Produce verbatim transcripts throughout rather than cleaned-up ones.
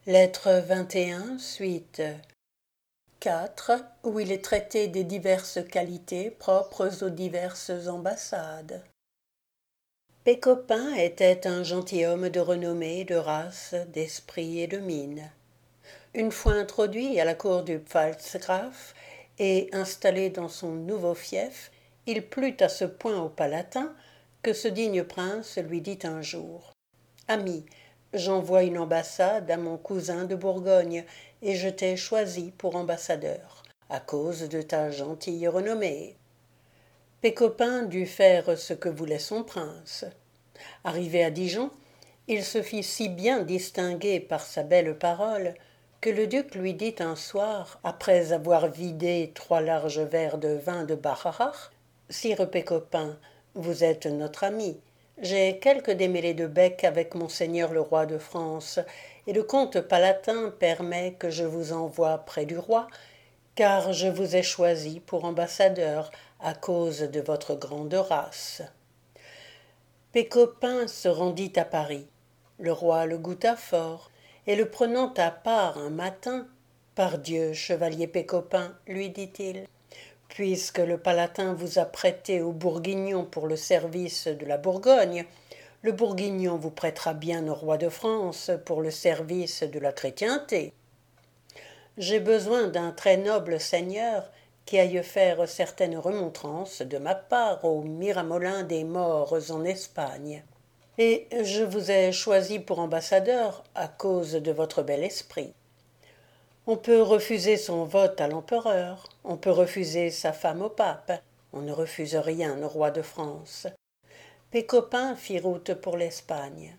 Lettre vingt et un, suite quatre, où il est traité des diverses qualités propres aux diverses ambassades. Pécopin était un gentilhomme de renommée, de race, d'esprit et de mine. Une fois introduit à la cour du Pfalzgraf et installé dans son nouveau fief, il plut à ce point au Palatin que ce digne prince lui dit un jour « Ami, j'envoie une ambassade à mon cousin de Bourgogne, et je t'ai choisi pour ambassadeur, à cause de ta gentille renommée. » Pécopin dut faire ce que voulait son prince. Arrivé à Dijon, il se fit si bien distinguer par sa belle parole que le duc lui dit un soir, après avoir vidé trois larges verres de vin de Bacharach, « Sire Pécopin, vous êtes notre ami. J'ai quelque démêlés de bec avec monseigneur le roi de France, et le comte Palatin permet que je vous envoie près du roi, car je vous ai choisi pour ambassadeur à cause de votre grande race. » Pécopin se rendit à Paris. Le roi le goûta fort, et le prenant à part un matin, « Pardieu, chevalier Pécopin, lui dit-il, puisque le Palatin vous a prêté au Bourguignon pour le service de la Bourgogne, le Bourguignon vous prêtera bien au roi de France pour le service de la chrétienté. J'ai besoin d'un très noble seigneur qui aille faire certaines remontrances de ma part au Miramolin des morts en Espagne. Et je vous ai choisi pour ambassadeur à cause de votre bel esprit. On peut refuser son vote à l'empereur, on peut refuser sa femme au pape, on ne refuse rien au roi de France. » Pécopin fit route pour l'Espagne.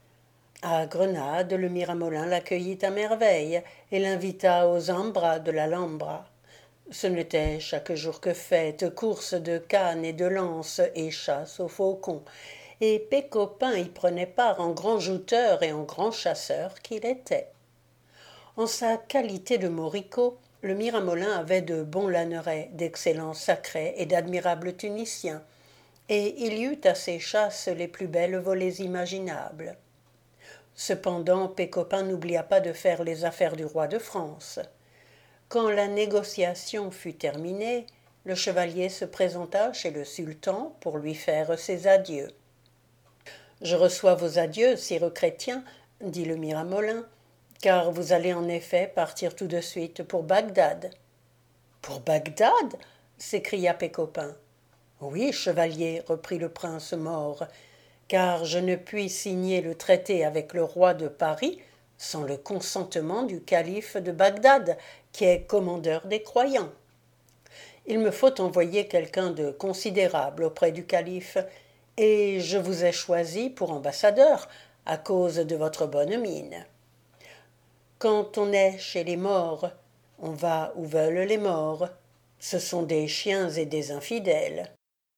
À Grenade, le Miramolin l'accueillit à merveille et l'invita aux Zambras de l'Alhambra. Ce n'était chaque jour que fête, course de cannes et de lances et chasse aux faucons, et Pécopin y prenait part en grand jouteur et en grand chasseur qu'il était. En sa qualité de moricaud, le Miramolin avait de bons lannerets, d'excellents sacrets et d'admirables Tunisiens, et il y eut à ses chasses les plus belles volées imaginables. Cependant, Pécopin n'oublia pas de faire les affaires du roi de France. Quand la négociation fut terminée, le chevalier se présenta chez le sultan pour lui faire ses adieux. « Je reçois vos adieux, sire chrétien, » dit le Miramolin, « car vous allez en effet partir tout de suite pour Bagdad. »« Pour Bagdad » s'écria Pécopin. « Oui, chevalier, reprit le prince mort, car je ne puis signer le traité avec le roi de Paris sans le consentement du calife de Bagdad, qui est commandeur des croyants. Il me faut envoyer quelqu'un de considérable auprès du calife, et je vous ai choisi pour ambassadeur à cause de votre bonne mine. Quand on est chez les morts, on va où veulent les morts. Ce sont des chiens et des infidèles. »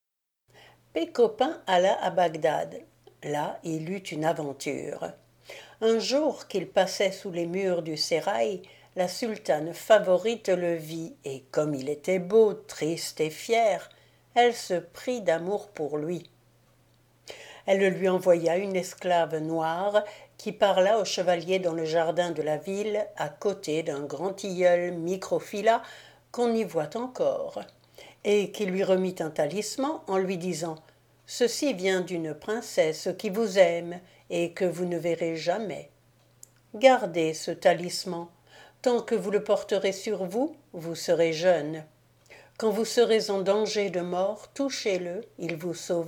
Pécopin alla à Bagdad. Là, il eut une aventure. Un jour qu'il passait sous les murs du sérail, la sultane favorite le vit, et comme il était beau, triste et fier, elle se prit d'amour pour lui. Elle lui envoya une esclave noire qui parla au chevalier dans le jardin de la ville, à côté d'un grand tilleul microphylla qu'on y voit encore, et qui lui remit un talisman en lui disant « Ceci vient d'une princesse qui vous aime et que vous ne verrez jamais. Gardez ce talisman. Tant que vous le porterez sur vous, vous serez jeune. Quand vous serez en danger de mort, touchez-le, il vous sauvera. »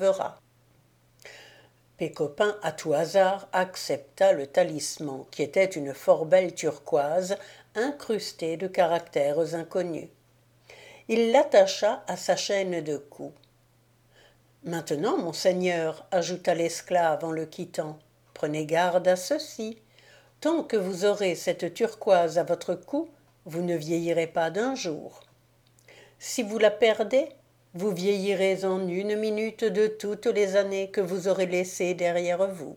Pécopin, à tout hasard, accepta le talisman, qui était une fort belle turquoise, incrustée de caractères inconnus. Il l'attacha à sa chaîne de cou. « Maintenant, monseigneur, ajouta l'esclave en le quittant, prenez garde à ceci. Tant que vous aurez cette turquoise à votre cou, vous ne vieillirez pas d'un jour. Si vous la perdez, vous vieillirez en une minute de toutes les années que vous aurez laissées derrière vous.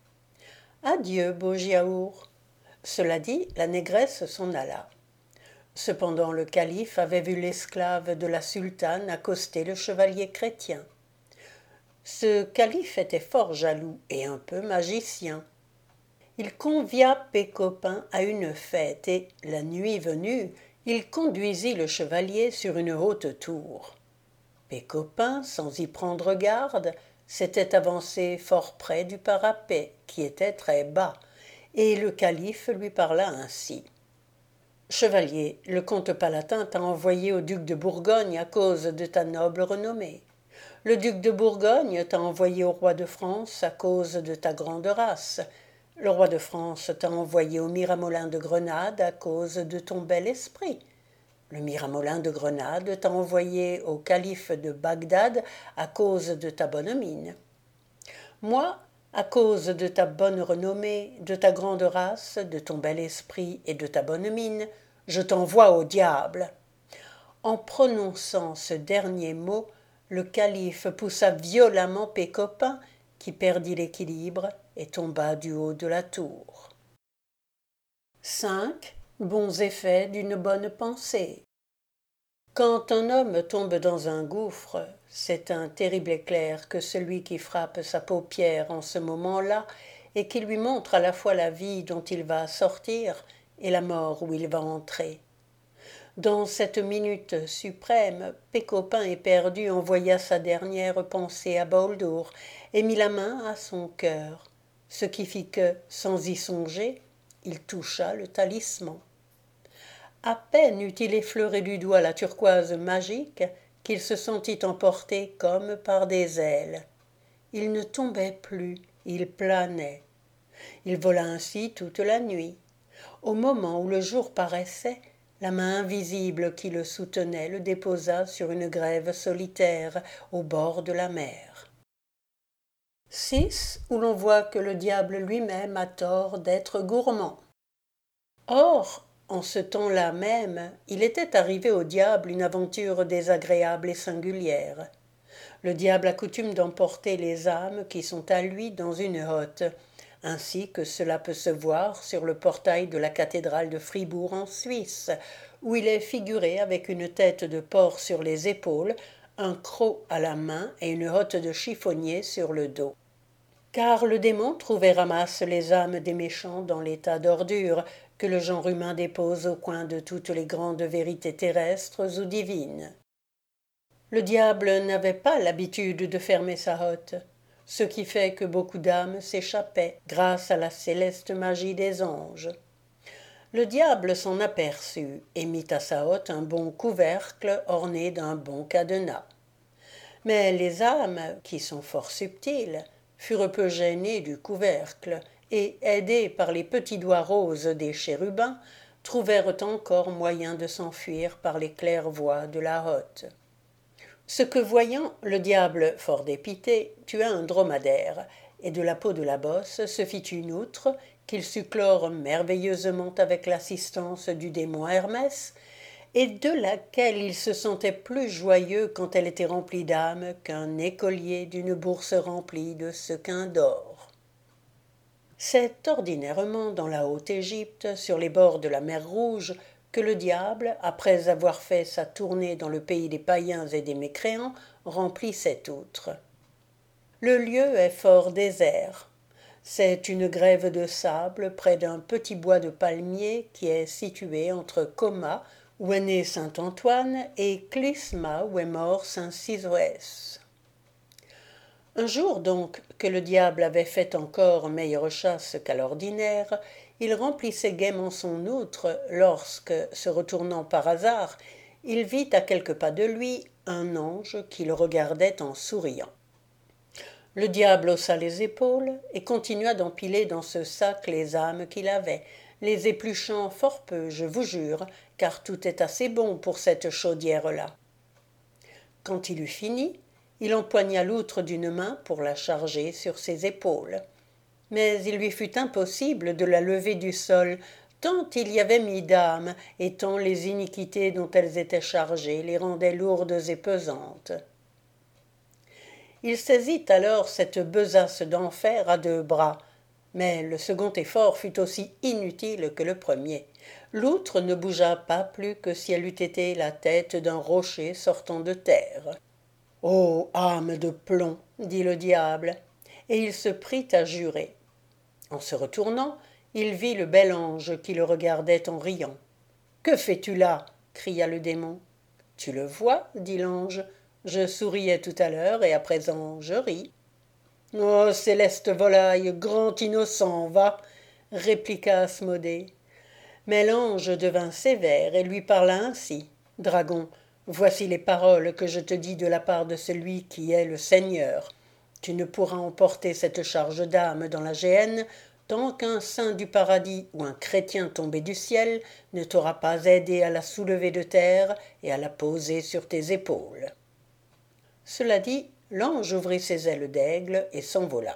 Adieu, beau Giaour. » Cela dit, la négresse s'en alla. Cependant le calife avait vu l'esclave de la sultane accoster le chevalier chrétien. Ce calife était fort jaloux et un peu magicien. il convia Pécopin à une fête, et, la nuit venue, il conduisit le chevalier sur une haute tour. Pécopin, sans y prendre garde, s'était avancé fort près du parapet, qui était très bas, et le calife lui parla ainsi. Chevalier, le comte Palatin t'a envoyé au duc de Bourgogne à cause de ta noble renommée. Le duc de Bourgogne t'a envoyé au roi de France à cause de ta grande race. Le roi de France t'a envoyé au Miramolin de Grenade à cause de ton bel esprit. Le Miramolin de Grenade t'a envoyé au calife de Bagdad à cause de ta bonne mine. Moi, à cause de ta bonne renommée, de ta grande race, de ton bel esprit et de ta bonne mine, je t'envoie au diable. » En prononçant ce dernier mot, le calife poussa violemment Pécopin, qui perdit l'équilibre et tomba du haut de la tour. cinq. Bons effets d'une bonne pensée. Quand un homme tombe dans un gouffre, c'est un terrible éclair que celui qui frappe sa paupière en ce moment-là et qui lui montre à la fois la vie dont il va sortir et la mort où il va entrer. Dans cette minute suprême, Pécopin éperdu envoya sa dernière pensée à Bauldour et mit la main à son cœur, ce qui fit que, sans y songer, il toucha le talisman. À peine eut-il effleuré du doigt la turquoise magique qu'il se sentit emporté comme par des ailes. Il ne tombait plus, il planait. Il vola ainsi toute la nuit. Au moment où le jour paraissait, la main invisible qui le soutenait le déposa sur une grève solitaire au bord de la mer. six. Où l'on voit que le diable lui-même a tort d'être gourmand. Or, en ce temps-là même, il était arrivé au diable une aventure désagréable et singulière. Le diable a coutume d'emporter les âmes qui sont à lui dans une hotte, ainsi que cela peut se voir sur le portail de la cathédrale de Fribourg en Suisse, où il est figuré avec une tête de porc sur les épaules, un croc à la main et une hotte de chiffonnier sur le dos. Car le démon trouve et ramasse les âmes des méchants dans l'état d'ordure que le genre humain dépose au coin de toutes les grandes vérités terrestres ou divines. Le diable n'avait pas l'habitude de fermer sa hotte, ce qui fait que beaucoup d'âmes s'échappaient grâce à la céleste magie des anges. Le diable s'en aperçut et mit à sa hotte un bon couvercle orné d'un bon cadenas. Mais les âmes, qui sont fort subtiles, furent peu gênées du couvercle et, aidées par les petits doigts roses des chérubins, trouvèrent encore moyen de s'enfuir par les claires-voies de la hotte. Ce que voyant, le diable, fort dépité, tua un dromadaire, et de la peau de la bosse se fit une outre qu'il sut clore merveilleusement avec l'assistance du démon Hermès, et de laquelle il se sentait plus joyeux quand elle était remplie d'âme qu'un écolier d'une bourse remplie de sequins d'or. C'est ordinairement dans la Haute-Égypte, sur les bords de la mer Rouge, que le diable, après avoir fait sa tournée dans le pays des païens et des mécréants, remplit cette outre. Le lieu est fort désert. C'est une grève de sable près d'un petit bois de palmiers qui est situé entre Coma, où est né saint Antoine, et Clysma, où est mort saint Sisoès. Un jour donc, que le diable avait fait encore meilleure chasse qu'à l'ordinaire, il remplissait gaiement son outre lorsque, se retournant par hasard, il vit à quelques pas de lui un ange qui le regardait en souriant. Le diable haussa les épaules et continua d'empiler dans ce sac les âmes qu'il avait, les épluchant fort peu, je vous jure, car tout est assez bon pour cette chaudière-là. Quand il eut fini, il empoigna l'outre d'une main pour la charger sur ses épaules. Mais il lui fut impossible de la lever du sol, tant il y avait mis d'âmes, et tant les iniquités dont elles étaient chargées les rendaient lourdes et pesantes. Il saisit alors cette besace d'enfer à deux bras, mais le second effort fut aussi inutile que le premier. L'outre ne bougea pas plus que si elle eût été la tête d'un rocher sortant de terre. « Ô âme de plomb !» dit le diable, et il se prit à jurer. En se retournant, Il vit le bel ange qui le regardait en riant. « Que fais-tu là » cria le démon. « Tu le vois, dit l'ange, je souriais tout à l'heure et à présent je ris. »« Oh, céleste volaille, grand innocent, va !» répliqua Asmodée. Mais l'ange devint sévère et lui parla ainsi. « Dragon, voici les paroles que je te dis de la part de celui qui est le Seigneur. Tu ne pourras emporter cette charge d'âme dans la géhenne tant qu'un saint du paradis ou un chrétien tombé du ciel ne t'aura pas aidé à la soulever de terre et à la poser sur tes épaules. » Cela dit, l'ange ouvrit ses ailes d'aigle et s'envola.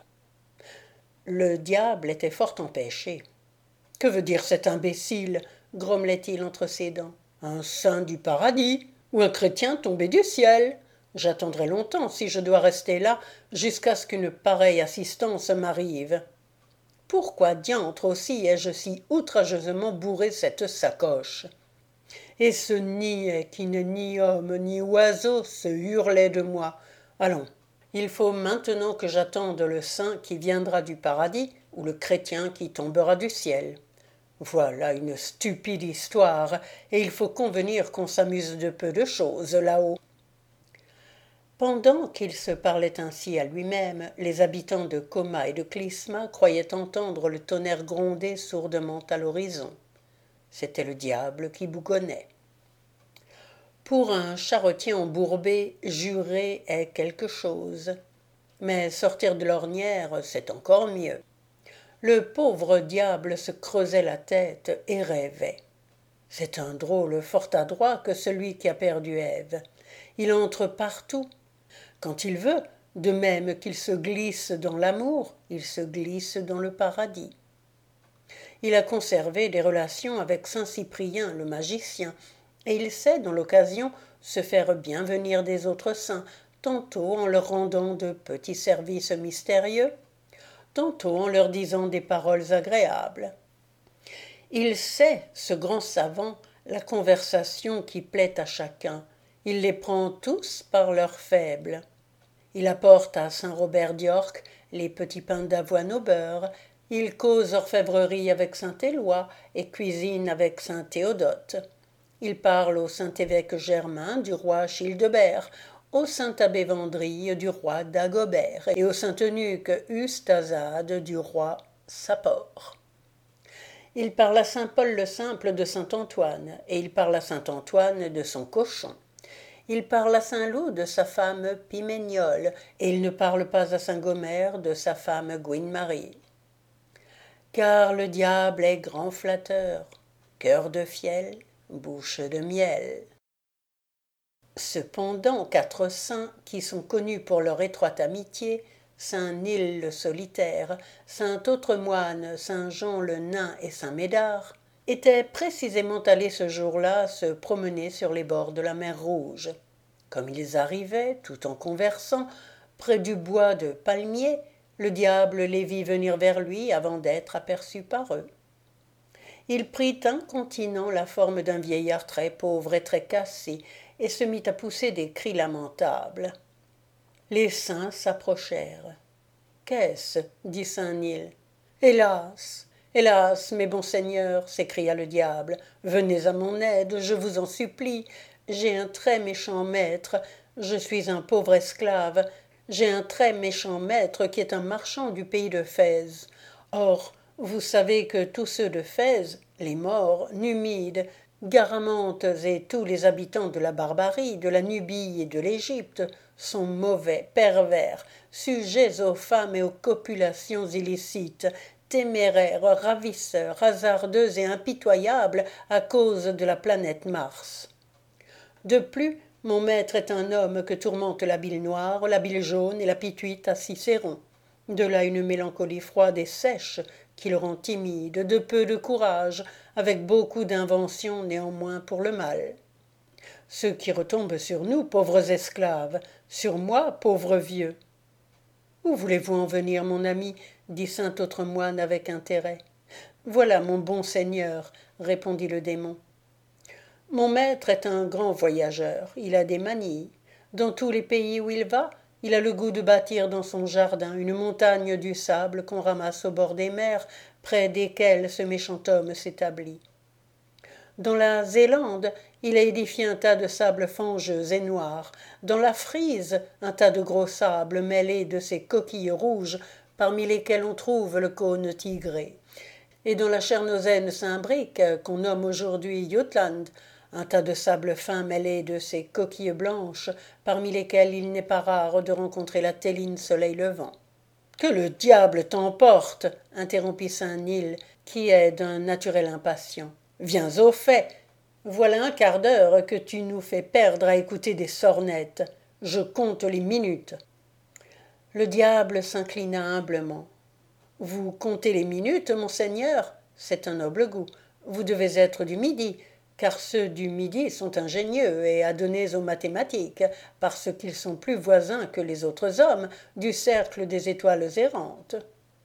Le diable était fort empêché. « Que veut dire cet imbécile » grommelait-il entre ses dents. « Un saint du paradis ou un chrétien tombé du ciel. J'attendrai longtemps si je dois rester là jusqu'à ce qu'une pareille assistance m'arrive. Pourquoi diantre aussi ai-je si outrageusement bourré cette sacoche ? Et ce niais qui n'est ni homme ni oiseau se hurlait de moi. Allons, il faut maintenant que j'attende le saint qui viendra du paradis ou le chrétien qui tombera du ciel. Voilà une stupide histoire, et il faut convenir qu'on s'amuse de peu de choses là-haut. » Pendant qu'il se parlait ainsi à lui-même, les habitants de Coma et de Clisma croyaient entendre le tonnerre gronder sourdement à l'horizon. C'était le diable qui bougonnait. Pour un charretier embourbé, jurer est quelque chose. Mais sortir de l'ornière, c'est encore mieux. Le pauvre diable se creusait la tête et rêvait. C'est un drôle fort adroit que celui qui a perdu Ève. Il entre partout. Quand il veut, de même qu'il se glisse dans l'amour, il se glisse dans le paradis. Il a conservé des relations avec saint Cyprien, le magicien, et il sait, dans l'occasion, se faire bien venir des autres saints, tantôt en leur rendant de petits services mystérieux, tantôt en leur disant des paroles agréables. Il sait, ce grand savant, la conversation qui plaît à chacun. Il les prend tous par leurs faibles. Il apporte à saint Robert d'York les petits pains d'avoine au beurre, il cause orfèvrerie avec saint Éloi et cuisine avec saint Théodote. Il parle au saint évêque Germain du roi Childebert, au saint abbé Vendry du roi Dagobert et au saint eunuque Ustazade du roi Sapor. Il parle à saint Paul le Simple de saint Antoine, et il parle à saint Antoine de son cochon. Il parle à saint Loup de sa femme Piméniole, et il ne parle pas à saint Gomère de sa femme Gouine-Marie. Car le diable est grand flatteur, cœur de fiel, bouche de miel. Cependant, quatre saints, qui sont connus pour leur étroite amitié, saint Nil le solitaire, saint Autremoine, saint Jean le nain et saint Médard, étaient précisément allés ce jour-là se promener sur les bords de la mer Rouge. Comme ils arrivaient, tout en conversant, près du bois de palmiers, le diable les vit venir vers lui avant d'être aperçu par eux. Il prit incontinent la forme d'un vieillard très pauvre et très cassé, et se mit à pousser des cris lamentables. Les saints s'approchèrent. « Qu'est-ce » dit saint Nil. « Hélas ! Hélas, mes bons seigneurs » s'écria le diable, « venez à mon aide, je vous en supplie. J'ai un très méchant maître, je suis un pauvre esclave. J'ai un très méchant maître qui est un marchand du pays de Fès. Or, vous savez que tous ceux de Fès, les Maures, Numides, Garamantes et tous les habitants de la barbarie, de la Nubie et de l'Égypte sont mauvais, pervers, sujets aux femmes et aux copulations illicites, téméraires, ravisseurs, hasardeux et impitoyables à cause de la planète Mars. De plus, mon maître est un homme que tourmente la bile noire, la bile jaune et la pituite à Cicéron. De là une mélancolie froide et sèche qui le rend timide, de peu de courage, avec beaucoup d'invention néanmoins pour le mal. Ce qui retombe sur nous, pauvres esclaves, sur moi, pauvre vieux. Où voulez-vous en venir, mon ami ? Dit saint Autremoine avec intérêt. Voilà, mon bon seigneur, répondit le démon. Mon maître est un grand voyageur, il a des manies. Dans tous les pays où il va, Il a le goût de bâtir dans son jardin une montagne du sable qu'on ramasse au bord des mers, près desquelles ce méchant homme s'établit. Dans la Zélande, il a édifié un tas de sable fangeux et noir. Dans la Frise, un tas de gros sable mêlé de ces coquilles rouges, parmi lesquelles on trouve le cône tigré. Et dans la Chernozaine Saint-Bric, qu'on nomme aujourd'hui Jutland, un tas de sable fin mêlé de ces coquilles blanches, parmi lesquelles il n'est pas rare de rencontrer la téline soleil levant. Que le diable t'emporte, interrompit Saint-Nil, qui est d'un naturel impatient. Viens au fait. Voilà un quart d'heure que tu nous fais perdre à écouter des sornettes. Je compte les minutes. Le diable s'inclina humblement. Vous comptez les minutes, monseigneur? C'est un noble goût. Vous devez être du Midi, car ceux du Midi sont ingénieux et adonnés aux mathématiques, parce qu'ils sont plus voisins que les autres hommes du cercle des étoiles errantes.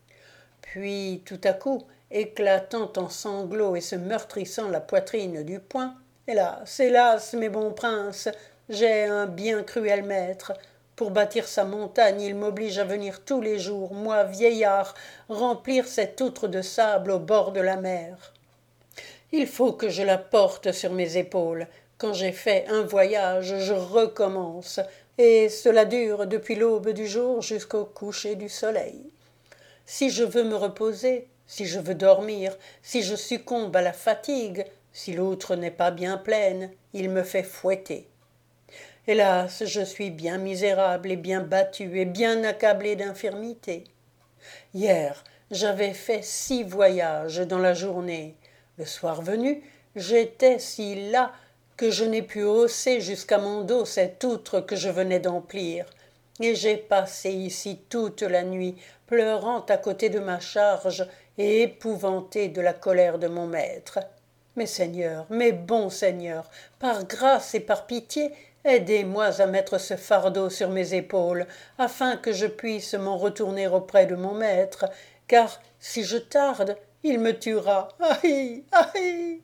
Puis, tout à coup, éclatant en sanglots et se meurtrissant la poitrine du poing, « Hélas, hélas, mes bons princes, j'ai un bien cruel maître. Pour bâtir sa montagne, il m'oblige à venir tous les jours, moi, vieillard, remplir cette outre de sable au bord de la mer. Il faut que je la porte sur mes épaules. Quand j'ai fait un voyage, je recommence, et cela dure depuis l'aube du jour jusqu'au coucher du soleil. Si je veux me reposer, si je veux dormir, si je succombe à la fatigue, si l'outre n'est pas bien pleine, il me fait fouetter. Hélas, je suis bien misérable et bien battu et bien accablé d'infirmité. Hier, j'avais fait six voyages dans la journée. Le soir venu, j'étais si las que je n'ai pu hausser jusqu'à mon dos cette outre que je venais d'emplir. Et j'ai passé ici toute la nuit, pleurant à côté de ma charge et épouvanté de la colère de mon maître. Mes seigneurs, mes bons seigneurs, par grâce et par pitié, aidez-moi à mettre ce fardeau sur mes épaules, afin que je puisse m'en retourner auprès de mon maître, car si je tarde, il me tuera. Aïe, aïe.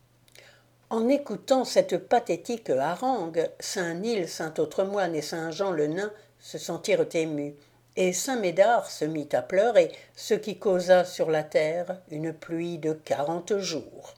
En écoutant cette pathétique harangue, Saint-Nil, Saint-Autremoine et Saint-Jean le nain se sentirent émus, et Saint-Médard se mit à pleurer, ce qui causa sur la terre une pluie de quarante jours.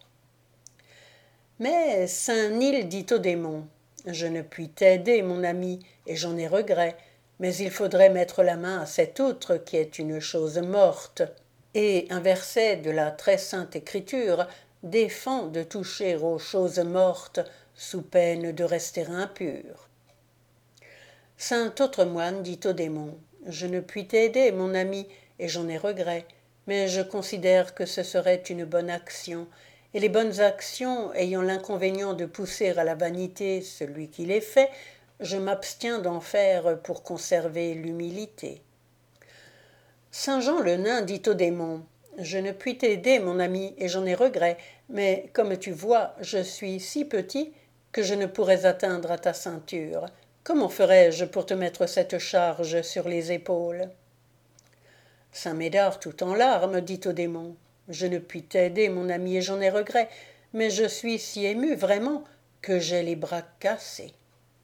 Mais Saint-Nil dit au démon: « Je ne puis t'aider, mon ami, et j'en ai regret, mais il faudrait mettre la main à cette outre qui est une chose morte. » Et un verset de la très sainte Écriture défend de toucher aux choses mortes sous peine de rester impur. Saint Autremoine dit au démon: « Je ne puis t'aider, mon ami, et j'en ai regret, mais je considère que ce serait une bonne action, et les bonnes actions ayant l'inconvénient de pousser à la vanité celui qui les fait, je m'abstiens d'en faire pour conserver l'humilité. » Saint Jean le nain dit au démon: « Je ne puis t'aider, mon ami, et j'en ai regret, mais comme tu vois, je suis si petit que je ne pourrais atteindre à ta ceinture. Comment ferais-je pour te mettre cette charge sur les épaules ?» Saint Médard, tout en larmes, dit au démon: « Je ne puis t'aider, mon ami, et j'en ai regret, mais je suis si ému, vraiment, que j'ai les bras cassés. »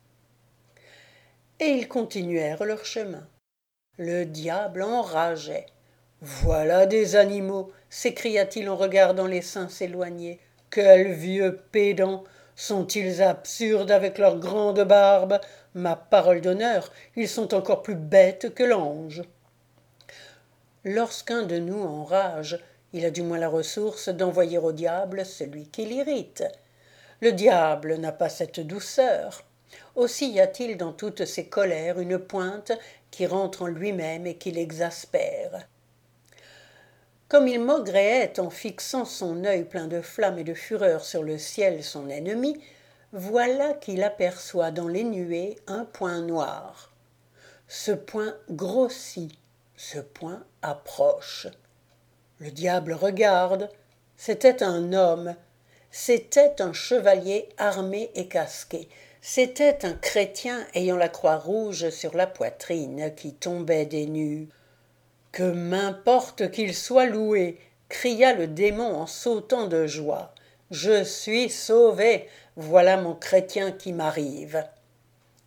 Et ils continuèrent leur chemin. Le diable enrageait. « Voilà des animaux !» s'écria-t-il en regardant les saints s'éloigner. « Quels vieux pédants! Sont-ils absurdes avec leurs grandes barbes? Ma parole d'honneur, ils sont encore plus bêtes que l'ange. » Lorsqu'un de nous enrage, il a du moins la ressource d'envoyer au diable celui qui l'irrite. Le diable n'a pas cette douceur. Aussi y a-t-il dans toutes ses colères une pointe qui rentre en lui-même et qui l'exaspère. Comme il maugréait en fixant son œil plein de flamme et de fureur sur le ciel son ennemi, voilà qu'il aperçoit dans les nuées un point noir. Ce point grossit, ce point approche. Le diable regarde. C'était un homme. C'était un chevalier armé et casqué. C'était un chrétien ayant la croix rouge sur la poitrine qui tombait des nues. « Que m'importe qu'il soit loué !» cria le démon en sautant de joie. « Je suis sauvé, voilà mon chrétien qui m'arrive. »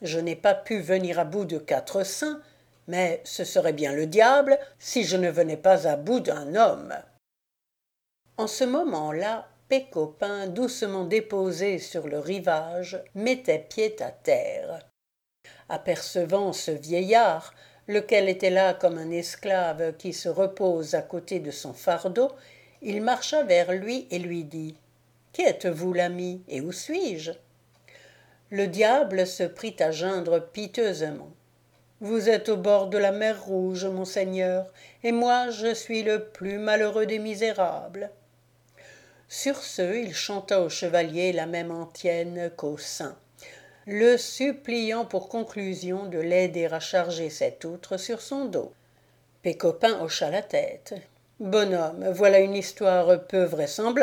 Je n'ai pas pu venir à bout de quatre saints, mais ce serait bien le diable si je ne venais pas à bout d'un homme. » En ce moment-là, Pécopin, doucement déposé sur le rivage, mettait pied à terre. Apercevant ce vieillard, lequel était là comme un esclave qui se repose à côté de son fardeau, il marcha vers lui et lui dit « Qui êtes-vous, l'ami, et où suis-je » Le diable se prit à geindre piteusement. « Vous êtes au bord de la mer Rouge, monseigneur, et moi je suis le plus malheureux des misérables. » Sur ce, il chanta au chevalier la même antienne qu'au saint, le suppliant pour conclusion de l'aider à charger cette outre sur son dos. Pécopin hocha la tête. « Bonhomme, voilà une histoire peu vraisemblable. »«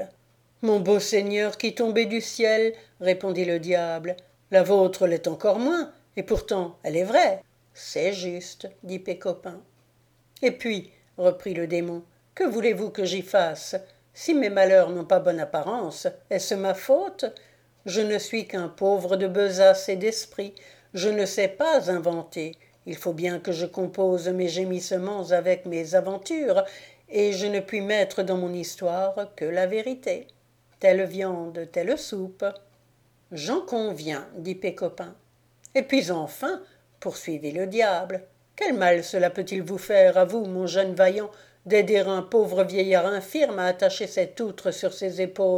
Mon beau seigneur qui tombait du ciel, répondit le diable, la vôtre l'est encore moins, et pourtant elle est vraie. »« C'est juste, dit Pécopin. »« Et puis, reprit le démon, que voulez-vous que j'y fasse ? Si mes malheurs n'ont pas bonne apparence, est-ce ma faute ? Je ne suis qu'un pauvre de besace et d'esprit, je ne sais pas inventer. Il faut bien que je compose mes gémissements avec mes aventures, et je ne puis mettre dans mon histoire que la vérité. Telle viande, telle soupe. »« J'en conviens, dit Pécopin. »« Et puis enfin, poursuivit le diable, quel mal cela peut-il vous faire, à vous, mon jeune vaillant, d'aider un pauvre vieillard infirme à attacher cette outre sur ses épaules ?»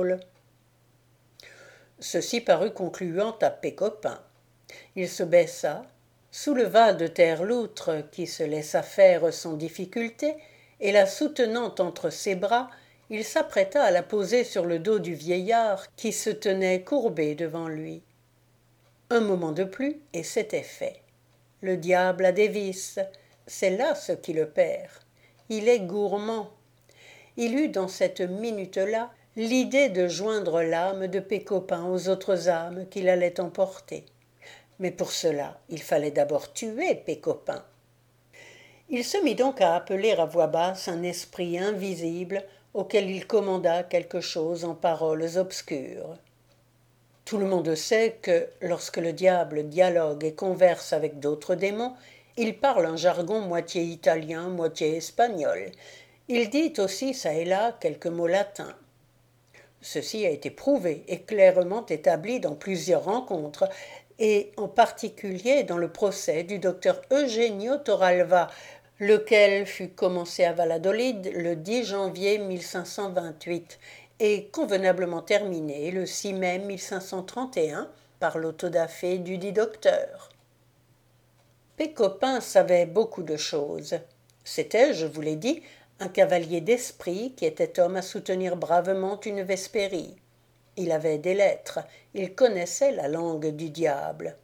Ceci parut concluant à Pécopin. Il se baissa, souleva de terre l'outre qui se laissa faire sans difficulté, et la soutenant entre ses bras, il s'apprêta à la poser sur le dos du vieillard qui se tenait courbé devant lui. Un moment de plus, et c'était fait. Le diable a des vices, c'est là ce qui le perd. Il est gourmand. Il eut dans cette minute-là l'idée de joindre l'âme de Pécopin aux autres âmes qu'il allait emporter. Mais pour cela, il fallait d'abord tuer Pécopin. Il se mit donc à appeler à voix basse un esprit invisible auquel il commanda quelque chose en paroles obscures. Tout le monde sait que, lorsque le diable dialogue et converse avec d'autres démons, il parle un jargon moitié italien, moitié espagnol. Il dit aussi çà et là quelques mots latins. Ceci a été prouvé et clairement établi dans plusieurs rencontres, et en particulier dans le procès du docteur Eugenio Torralva, lequel fut commencé à Valladolid le dix janvier mille cinq cent vingt-huit et convenablement terminé le six mai mille cinq cent trente et un par l'autodafé dudit docteur. Pécopin savait beaucoup de choses. C'était, je vous l'ai dit, un cavalier d'esprit qui était homme à soutenir bravement une Vespérie. Il avait des lettres, il connaissait la langue du diable.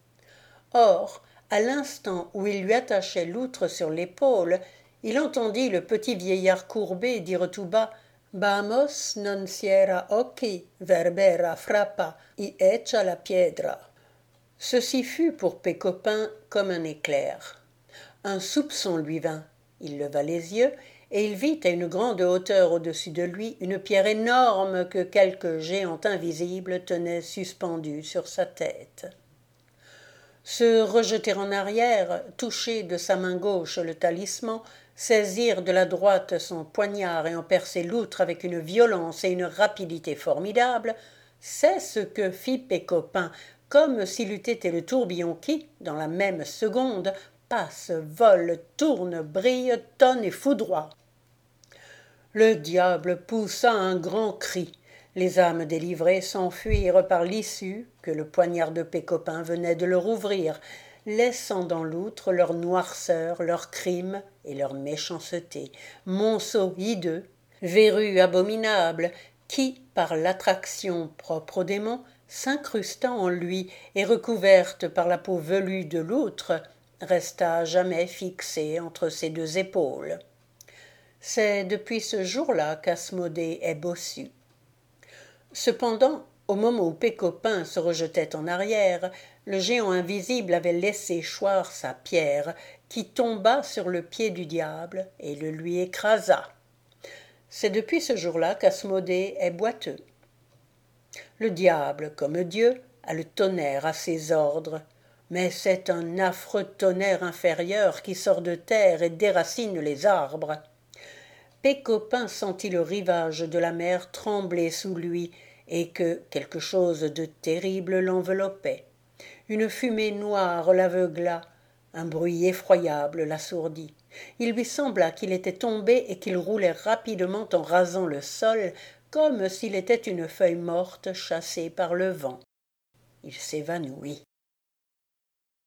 Or, à l'instant où il lui attachait l'outre sur l'épaule, il entendit le petit vieillard courbé dire tout bas « Vamos, non cierra occhi, verbera frappa, y echa la piedra ». Ceci fut pour Pécopin comme un éclair. Un soupçon lui vint, il leva les yeux, et il vit à une grande hauteur au-dessus de lui une pierre énorme que quelque géant invisible tenait suspendue sur sa tête. Se rejeter en arrière, toucher de sa main gauche le talisman, saisir de la droite son poignard et en percer l'outre avec une violence et une rapidité formidables, c'est ce que fit Pécopin, comme s'il eût été le tourbillon qui, dans la même seconde, passe, vole, tourne, brille, tonne et foudroie. Le diable poussa un grand cri. Les âmes délivrées s'enfuirent par l'issue que le poignard de Pécopin venait de leur ouvrir, laissant dans l'outre leur noirceur, leur crime et leur méchanceté, monceau hideux, verrue abominable, qui, par l'attraction propre au démon, s'incrusta en lui et recouverte par la peau velue de l'outre, resta à jamais fixée entre ses deux épaules. C'est depuis ce jour-là qu'Asmodée est bossu. Cependant, au moment où Pécopin se rejetait en arrière, le géant invisible avait laissé choir sa pierre, qui tomba sur le pied du diable et le lui écrasa. C'est depuis ce jour-là qu'Asmodée est boiteux. Le diable, comme Dieu, a le tonnerre à ses ordres. mais c'est un affreux tonnerre inférieur qui sort de terre et déracine les arbres. Pécopin sentit le rivage de la mer trembler sous lui et que quelque chose de terrible l'enveloppait. Une fumée noire l'aveugla, un bruit effroyable l'assourdit. Il lui sembla qu'il était tombé et qu'il roulait rapidement en rasant le sol, comme s'il était une feuille morte chassée par le vent. Il s'évanouit.